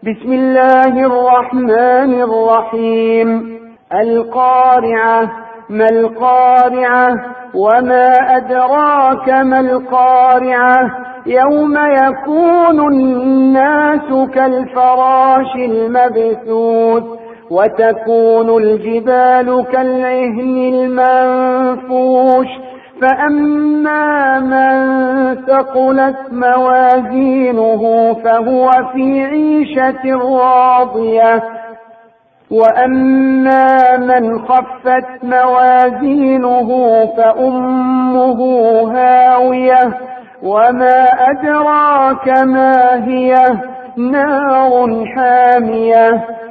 بسم الله الرحمن الرحيم. القارعة. ما القارعة؟ وما أدراك ما القارعة؟ يوم يكون الناس كالفراش المبثوث وتكون الجبال كالعهن المنفوش فأما من ثقلت موازينه فهو في عيشة راضية وأما من خفت موازينه فأمه هاوية وما أدراك ما هي نار حامية